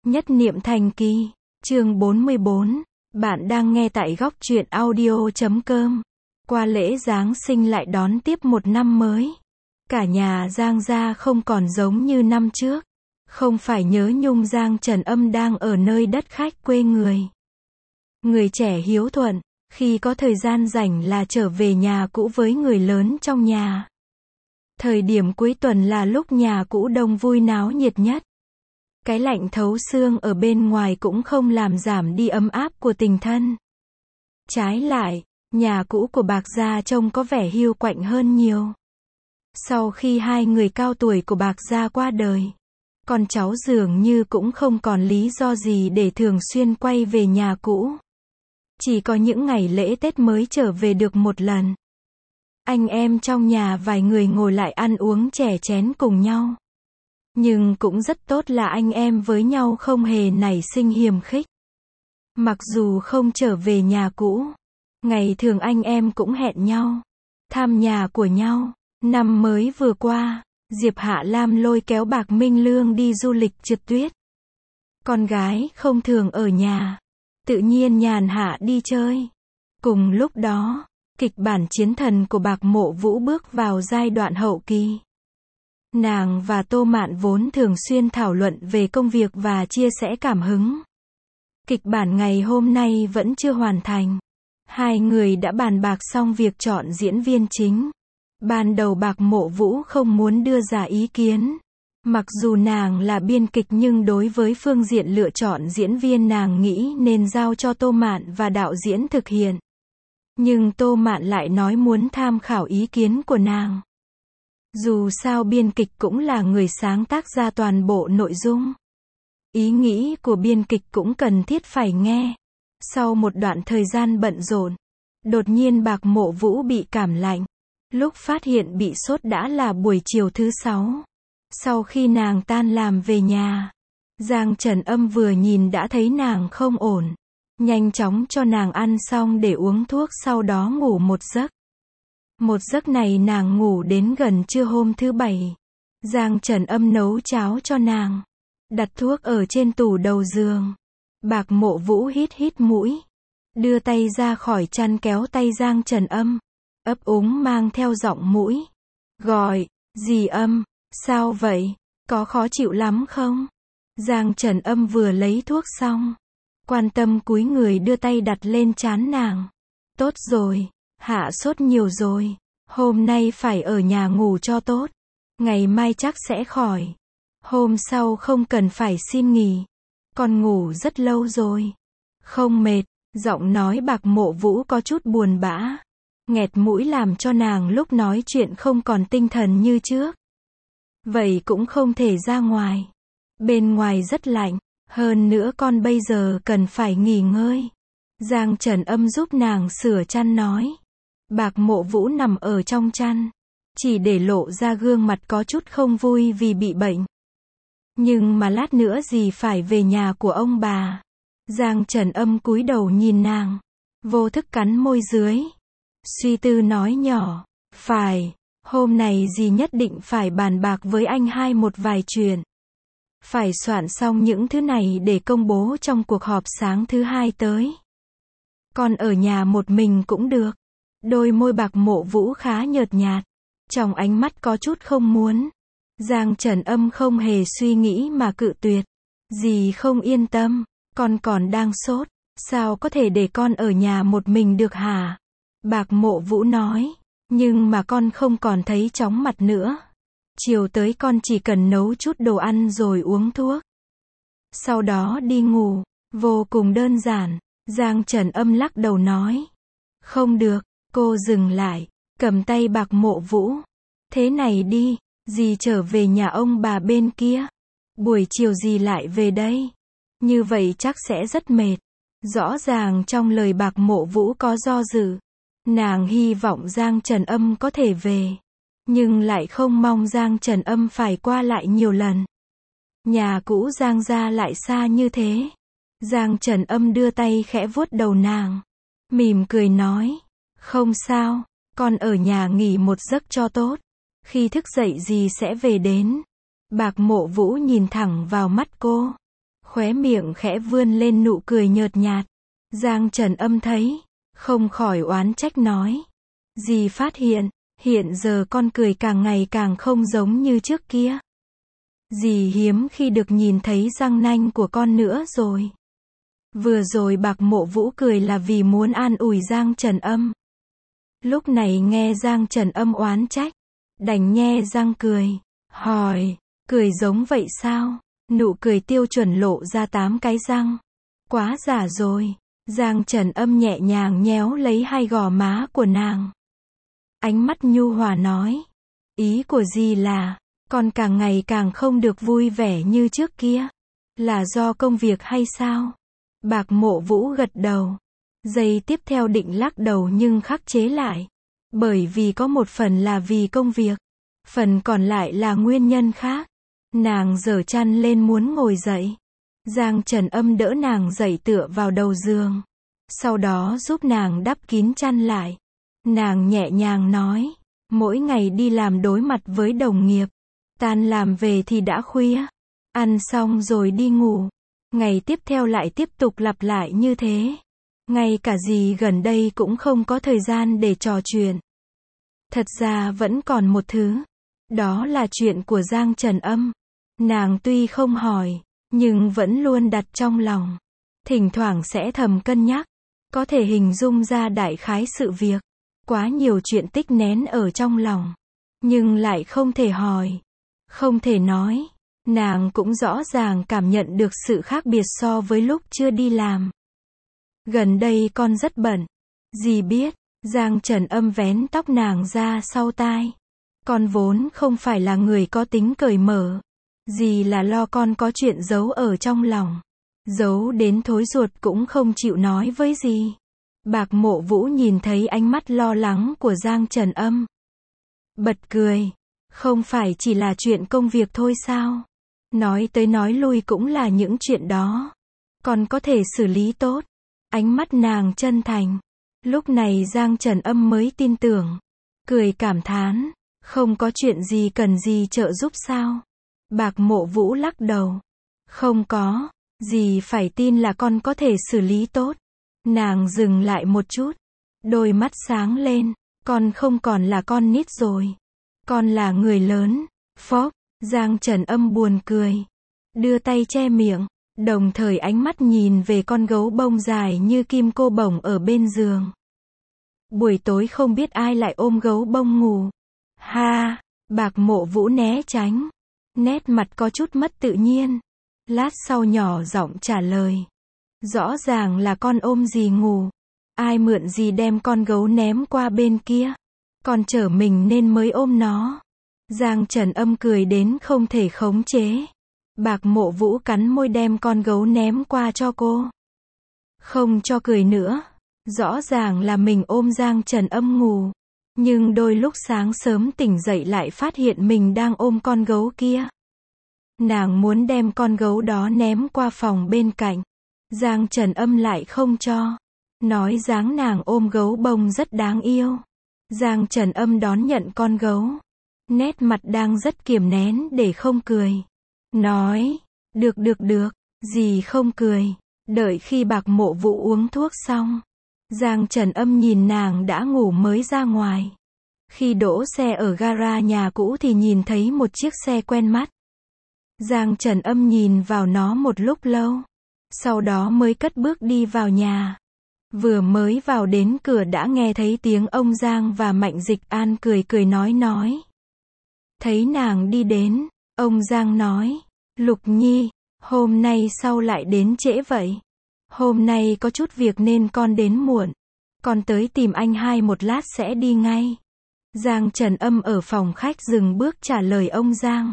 Nhất niệm thành kỳ. Chương 44. Bạn đang nghe tại góc truyện audio.com. Qua lễ Giáng sinh lại đón tiếp một năm mới. Cả nhà Giang gia không còn giống như năm trước. Không phải nhớ nhung Giang Trần Âm đang ở nơi đất khách quê người. Người trẻ hiếu thuận, khi có thời gian rảnh là trở về nhà cũ với người lớn trong nhà. Thời điểm cuối tuần là lúc nhà cũ đông vui náo nhiệt nhất. Cái lạnh thấu xương ở bên ngoài cũng không làm giảm đi ấm áp của tình thân. Trái lại, nhà cũ của Bạc gia trông có vẻ hiu quạnh hơn nhiều. Sau khi hai người cao tuổi của Bạc gia qua đời, con cháu dường như cũng không còn lý do gì để thường xuyên quay về nhà cũ. Chỉ có những ngày lễ Tết mới trở về được một lần. Anh em trong nhà vài người ngồi lại ăn uống chè chén cùng nhau. Nhưng cũng rất tốt là anh em với nhau không hề nảy sinh hiềm khích. Mặc dù không trở về nhà cũ, ngày thường anh em cũng hẹn nhau, thăm nhà của nhau. Năm mới vừa qua, Diệp Hạ Lam lôi kéo Bạc Minh Lương đi du lịch trượt tuyết. Con gái không thường ở nhà, tự nhiên nhàn hạ đi chơi. Cùng lúc đó, kịch bản Chiến Thần của Bạc Mộ Vũ bước vào giai đoạn hậu kỳ. Nàng và Tô Mạn vốn thường xuyên thảo luận về công việc và chia sẻ cảm hứng. Kịch bản ngày hôm nay vẫn chưa hoàn thành. Hai người đã bàn bạc xong việc chọn diễn viên chính. Ban đầu Bạc Mộ Vũ không muốn đưa ra ý kiến. Mặc dù nàng là biên kịch nhưng đối với phương diện lựa chọn diễn viên nàng nghĩ nên giao cho Tô Mạn và đạo diễn thực hiện. Nhưng Tô Mạn lại nói muốn tham khảo ý kiến của nàng. Dù sao biên kịch cũng là người sáng tác ra toàn bộ nội dung. Ý nghĩ của biên kịch cũng cần thiết phải nghe. Sau một đoạn thời gian bận rộn, đột nhiên Bạc Mộ Vũ bị cảm lạnh. Lúc phát hiện bị sốt đã là buổi chiều thứ 6. Sau khi nàng tan làm về nhà, Giang Trần Âm vừa nhìn đã thấy nàng không ổn. Nhanh chóng cho nàng ăn xong để uống thuốc sau đó ngủ một giấc. Một giấc này nàng ngủ đến gần trưa hôm thứ Bảy. Giang Trần Âm nấu cháo cho nàng, đặt thuốc ở trên tủ đầu giường. Bạc Mộ Vũ hít hít mũi, đưa tay ra khỏi chăn kéo tay Giang Trần Âm, ấp úng mang theo giọng mũi. Gọi, dì Âm, sao vậy, có khó chịu lắm không? Giang Trần Âm vừa lấy thuốc xong, quan tâm cúi người đưa tay đặt lên trán nàng. Tốt rồi, hạ sốt nhiều rồi, hôm nay phải ở nhà ngủ cho tốt, ngày mai chắc sẽ khỏi. Hôm sau không cần phải xin nghỉ, con ngủ rất lâu rồi. Không mệt, giọng nói Bạc Mộ Vũ có chút buồn bã, nghẹt mũi làm cho nàng lúc nói chuyện không còn tinh thần như trước. Vậy cũng không thể ra ngoài. Bên ngoài rất lạnh, hơn nữa con bây giờ cần phải nghỉ ngơi. Giang Trần Âm giúp nàng sửa chăn nói. Bạc Mộ Vũ nằm ở trong chăn, chỉ để lộ ra gương mặt có chút không vui vì bị bệnh. Nhưng mà lát nữa gì phải về nhà của ông bà. Giang Trần Âm cúi đầu nhìn nàng, vô thức cắn môi dưới. Suy tư nói nhỏ, phải, hôm này dì nhất định phải bàn bạc với anh hai một vài chuyện. Phải soạn xong những thứ này để công bố trong cuộc họp sáng thứ Hai tới. Con ở nhà một mình cũng được. Đôi môi Bạc Mộ Vũ khá nhợt nhạt, trong ánh mắt có chút không muốn. Giang Trần Âm không hề suy nghĩ mà cự tuyệt. Dì không yên tâm, con còn đang sốt, sao có thể để con ở nhà một mình được hả? Bạc Mộ Vũ nói, nhưng mà con không còn thấy chóng mặt nữa. Chiều tới con chỉ cần nấu chút đồ ăn rồi uống thuốc. Sau đó đi ngủ, vô cùng đơn giản. Giang Trần Âm lắc đầu nói. Không được, cô dừng lại, cầm tay Bạc Mộ Vũ. Thế này đi, dì trở về nhà ông bà bên kia. Buổi chiều dì lại về đây. Như vậy chắc sẽ rất mệt. Rõ ràng trong lời Bạc Mộ Vũ có do dự. Nàng hy vọng Giang Trần Âm có thể về, nhưng lại không mong Giang Trần Âm phải qua lại nhiều lần. Nhà cũ Giang gia lại xa như thế. Giang Trần Âm đưa tay khẽ vuốt đầu nàng, mỉm cười nói, không sao, con ở nhà nghỉ một giấc cho tốt. Khi thức dậy dì sẽ về đến. Bạc Mộ Vũ nhìn thẳng vào mắt cô, khóe miệng khẽ vươn lên nụ cười nhợt nhạt. Giang Trần Âm thấy, không khỏi oán trách nói. Dì phát hiện giờ con cười càng ngày càng không giống như trước kia. Dì hiếm khi được nhìn thấy răng nanh của con nữa rồi. Vừa rồi Bạc Mộ Vũ cười là vì muốn an ủi Giang Trần Âm. Lúc này nghe Giang Trần Âm oán trách, đành nhe răng cười, hỏi, cười giống vậy sao? Nụ cười tiêu chuẩn lộ ra 8 cái răng. Quá giả rồi. Giang Trần Âm nhẹ nhàng nhéo lấy hai gò má của nàng. Ánh mắt nhu hòa nói, ý của dì là, con càng ngày càng không được vui vẻ như trước kia. Là do công việc hay sao? Bạc Mộ Vũ gật đầu. Giây tiếp theo định lắc đầu nhưng khắc chế lại. Bởi vì có một phần là vì công việc. Phần còn lại là nguyên nhân khác. Nàng giở chăn lên muốn ngồi dậy. Giang Trần Âm đỡ nàng dậy tựa vào đầu giường. Sau đó giúp nàng đắp kín chăn lại. Nàng nhẹ nhàng nói, mỗi ngày đi làm đối mặt với đồng nghiệp. Tan làm về thì đã khuya. Ăn xong rồi đi ngủ. Ngày tiếp theo lại tiếp tục lặp lại như thế. Ngay cả dì gần đây cũng không có thời gian để trò chuyện. Thật ra vẫn còn một thứ. Đó là chuyện của Giang Trần Âm. Nàng tuy không hỏi, nhưng vẫn luôn đặt trong lòng. Thỉnh thoảng sẽ thầm cân nhắc. Có thể hình dung ra đại khái sự việc. Quá nhiều chuyện tích nén ở trong lòng. Nhưng lại không thể hỏi. Không thể nói. Nàng cũng rõ ràng cảm nhận được sự khác biệt so với lúc chưa đi làm. Gần đây con rất bận. Dì biết. Giang Trần Âm vén tóc nàng ra sau tai. Con vốn không phải là người có tính cởi mở. Dì là lo con có chuyện giấu ở trong lòng. Giấu đến thối ruột cũng không chịu nói với dì. Bạc Mộ Vũ nhìn thấy ánh mắt lo lắng của Giang Trần Âm. Bật cười. Không phải chỉ là chuyện công việc thôi sao? Nói tới nói lui cũng là những chuyện đó. Còn có thể xử lý tốt. Ánh mắt nàng chân thành. Lúc này Giang Trần Âm mới tin tưởng. Cười cảm thán. Không có chuyện gì cần dì trợ giúp sao? Bạc Mộ Vũ lắc đầu. Không có. Dì phải tin là con có thể xử lý tốt. Nàng dừng lại một chút. Đôi mắt sáng lên. Con không còn là con nít rồi. Con là người lớn. Phốc. Giang Trần Âm buồn cười. Đưa tay che miệng. Đồng thời ánh mắt nhìn về con gấu bông dài như kim cô bổng ở bên giường. Buổi tối không biết ai lại ôm gấu bông ngủ. Ha. Bạc Mộ Vũ né tránh. Nét mặt có chút mất tự nhiên. Lát sau nhỏ giọng trả lời. Rõ ràng là con ôm dì ngủ. Ai mượn dì đem con gấu ném qua bên kia. Con chở mình nên mới ôm nó. Giang Trần Âm cười đến không thể khống chế. Bạc Mộ Vũ cắn môi đem con gấu ném qua cho cô. Không cho cười nữa. Rõ ràng là mình ôm Giang Trần Âm ngủ. Nhưng đôi lúc sáng sớm tỉnh dậy lại phát hiện mình đang ôm con gấu kia. Nàng muốn đem con gấu đó ném qua phòng bên cạnh. Giang Trần Âm lại không cho. Nói dáng nàng ôm gấu bông rất đáng yêu. Giang Trần Âm đón nhận con gấu. Nét mặt đang rất kiềm nén để không cười. Nói, được, dì không cười. Đợi khi Bạc Mộ Vũ uống thuốc xong. Giang Trần Âm nhìn nàng đã ngủ mới ra ngoài. Khi đỗ xe ở gara nhà cũ thì nhìn thấy một chiếc xe quen mắt. Giang Trần Âm nhìn vào nó một lúc lâu. Sau đó mới cất bước đi vào nhà. Vừa mới vào đến cửa đã nghe thấy tiếng ông Giang và Mạnh Dịch An cười nói. Thấy nàng đi đến, ông Giang nói, Lục Nhi, hôm nay sao lại đến trễ vậy? Hôm nay có chút việc nên con đến muộn. Con tới tìm anh hai một lát sẽ đi ngay. Giang Trần Âm ở phòng khách dừng bước trả lời ông Giang.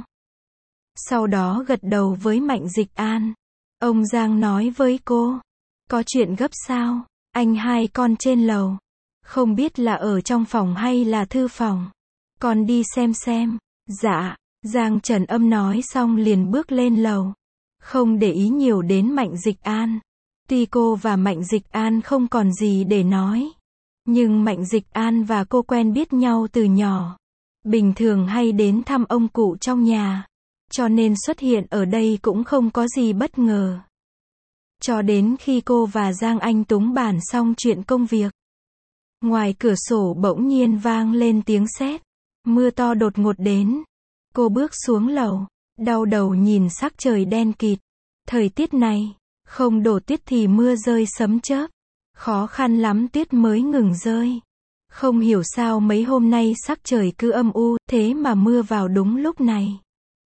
Sau đó gật đầu với Mạnh Dịch An. Ông Giang nói với cô, có chuyện gấp sao? Anh hai con trên lầu. Không biết là ở trong phòng hay là thư phòng. Con đi xem. Dạ. Giang Trần Âm nói xong liền bước lên lầu. Không để ý nhiều đến Mạnh Dịch An. Tuy cô và Mạnh Dịch An không còn gì để nói. Nhưng Mạnh Dịch An và cô quen biết nhau từ nhỏ. Bình thường hay đến thăm ông cụ trong nhà. Cho nên xuất hiện ở đây cũng không có gì bất ngờ. Cho đến khi cô và Giang Anh Túng bàn xong chuyện công việc. Ngoài cửa sổ bỗng nhiên vang lên tiếng sét. Mưa to đột ngột đến. Cô bước xuống lầu, đau đầu nhìn sắc trời đen kịt. Thời tiết này, không đổ tuyết thì mưa rơi sấm chớp. Khó khăn lắm tuyết mới ngừng rơi. Không hiểu sao mấy hôm nay sắc trời cứ âm u, thế mà mưa vào đúng lúc này.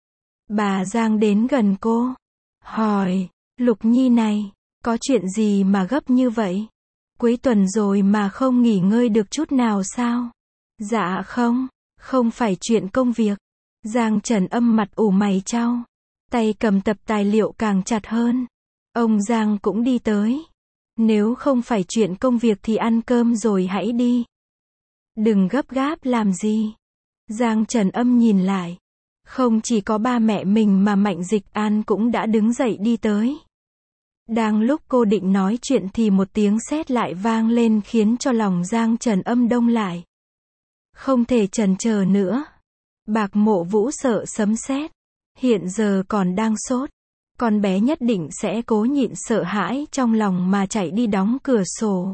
Bà Giang đến gần cô, hỏi, Lục Nhi này, có chuyện gì mà gấp như vậy? Cuối tuần rồi mà không nghỉ ngơi được chút nào sao? Dạ không phải chuyện công việc. Giang Trần Âm mặt ủ mày chau, tay cầm tập tài liệu càng chặt hơn. Ông Giang cũng đi tới. Nếu không phải chuyện công việc thì ăn cơm rồi hãy đi. Đừng gấp gáp làm gì. Giang Trần Âm nhìn lại. Không chỉ có ba mẹ mình mà Mạnh Dịch An cũng đã đứng dậy đi tới. Đang lúc cô định nói chuyện thì một tiếng sét lại vang lên khiến cho lòng Giang Trần Âm đông lại. Không thể chần chờ nữa. Bạc Mộ Vũ sợ sấm sét. Hiện giờ còn đang sốt. Con bé nhất định sẽ cố nhịn sợ hãi trong lòng mà chạy đi đóng cửa sổ.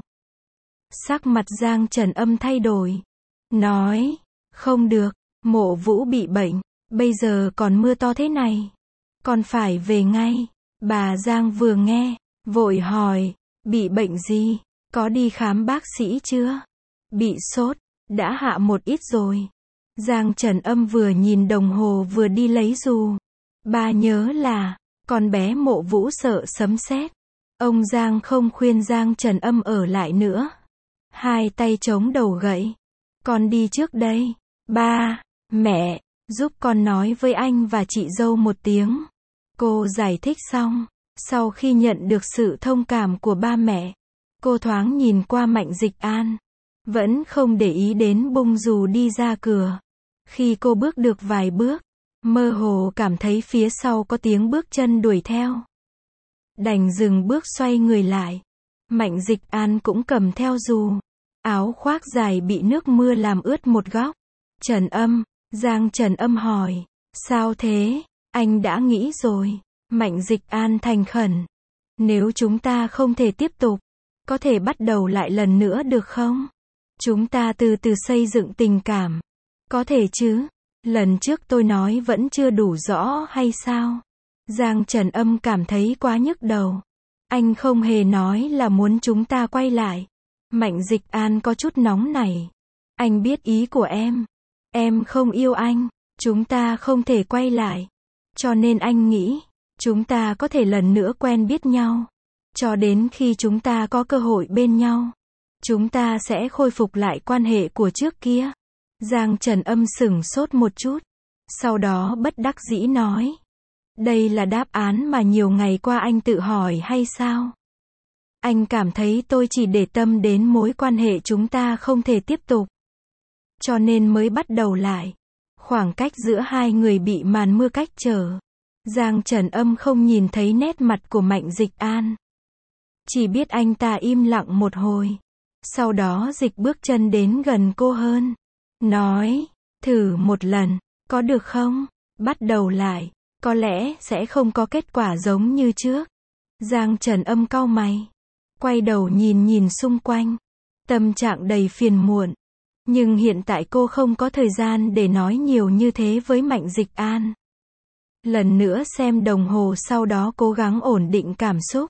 Sắc mặt Giang Trần Âm thay đổi. Nói, không được, Mộ Vũ bị bệnh. Bây giờ còn mưa to thế này. Con phải về ngay. Bà Giang vừa nghe, vội hỏi, bị bệnh gì? Có đi khám bác sĩ chưa? Bị sốt, đã hạ một ít rồi. Giang Trần Âm vừa nhìn đồng hồ vừa đi lấy dù. Bà nhớ là, con bé Mộ Vũ sợ sấm sét. Ông Giang không khuyên Giang Trần Âm ở lại nữa. Hai tay chống đầu gậy. Con đi trước đây. Ba, mẹ, giúp con nói với anh và chị dâu một tiếng. Cô giải thích xong. Sau khi nhận được sự thông cảm của ba mẹ, cô thoáng nhìn qua Mạnh Dịch An. Vẫn không để ý đến bung dù đi ra cửa. Khi cô bước được vài bước, mơ hồ cảm thấy phía sau có tiếng bước chân đuổi theo. Đành dừng bước xoay người lại. Mạnh Dịch An cũng cầm theo dù. Áo khoác dài bị nước mưa làm ướt một góc. Trần Âm, Giang Trần Âm hỏi, sao thế? Anh đã nghĩ rồi. Mạnh Dịch An thành khẩn. Nếu chúng ta không thể tiếp tục, có thể bắt đầu lại lần nữa được không? Chúng ta từ từ xây dựng tình cảm. Có thể chứ? Lần trước tôi nói vẫn chưa đủ rõ hay sao? Giang Trần Âm cảm thấy quá nhức đầu. Anh không hề nói là muốn chúng ta quay lại. Mạnh Dịch An có chút nóng nảy. Anh biết ý của em. Em không yêu anh. Chúng ta không thể quay lại. Cho nên anh nghĩ, chúng ta có thể lần nữa quen biết nhau. Cho đến khi chúng ta có cơ hội bên nhau, chúng ta sẽ khôi phục lại quan hệ của trước kia. Giang Trần Âm sửng sốt một chút. Sau đó bất đắc dĩ nói. Đây là đáp án mà nhiều ngày qua anh tự hỏi hay sao? Anh cảm thấy tôi chỉ để tâm đến mối quan hệ chúng ta không thể tiếp tục. Cho nên mới bắt đầu lại. Khoảng cách giữa hai người bị màn mưa cách trở. Giang Trần Âm không nhìn thấy nét mặt của Mạnh Dịch An. Chỉ biết anh ta im lặng một hồi. Sau đó dịch bước chân đến gần cô hơn. Nói, thử một lần, có được không? Bắt đầu lại, có lẽ sẽ không có kết quả giống như trước. Giang Trần Âm cau mày. Quay đầu nhìn xung quanh. Tâm trạng đầy phiền muộn. Nhưng hiện tại cô không có thời gian để nói nhiều như thế với Mạnh Dịch An. Lần nữa xem đồng hồ, sau đó cố gắng ổn định cảm xúc.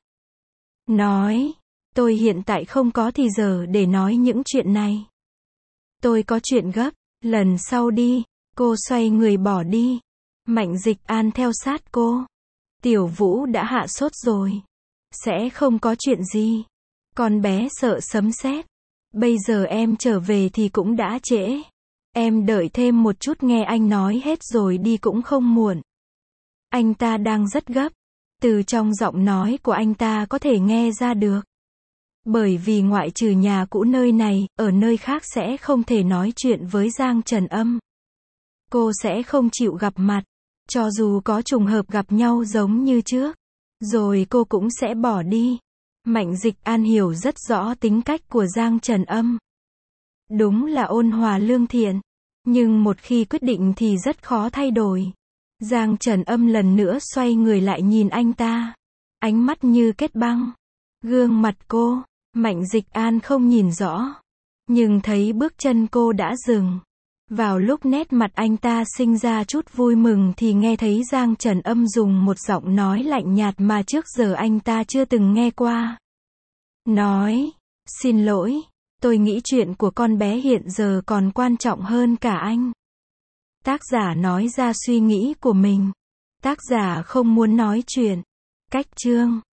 Nói, tôi hiện tại không có thì giờ để nói những chuyện này. Tôi có chuyện gấp, lần sau đi. Cô xoay người bỏ đi. Mạnh Dịch An theo sát cô. Tiểu Vũ đã hạ sốt rồi. Sẽ không có chuyện gì. Con bé sợ sấm sét. Bây giờ em trở về thì cũng đã trễ. Em đợi thêm một chút, nghe anh nói hết rồi đi cũng không muộn. Anh ta đang rất gấp. Từ trong giọng nói của anh ta có thể nghe ra được. Bởi vì ngoại trừ nhà cũ nơi này, ở nơi khác sẽ không thể nói chuyện với Giang Trần Âm. Cô sẽ không chịu gặp mặt. Cho dù có trùng hợp gặp nhau giống như trước, rồi cô cũng sẽ bỏ đi. Mạnh Dịch An hiểu rất rõ tính cách của Giang Trần Âm. Đúng là ôn hòa lương thiện. Nhưng một khi quyết định thì rất khó thay đổi. Giang Trần Âm lần nữa xoay người lại nhìn anh ta. ánh mắt như kết băng. Gương mặt cô, Mạnh Dịch An không nhìn rõ, nhưng thấy bước chân cô đã dừng. Vào lúc nét mặt anh ta sinh ra chút vui mừng thì nghe thấy Giang Trần Âm dùng một giọng nói lạnh nhạt mà trước giờ anh ta chưa từng nghe qua. Nói, xin lỗi, tôi nghĩ chuyện của con bé hiện giờ còn quan trọng hơn cả anh. Tác giả nói ra suy nghĩ của mình. Tác giả không muốn nói chuyện. Cách chương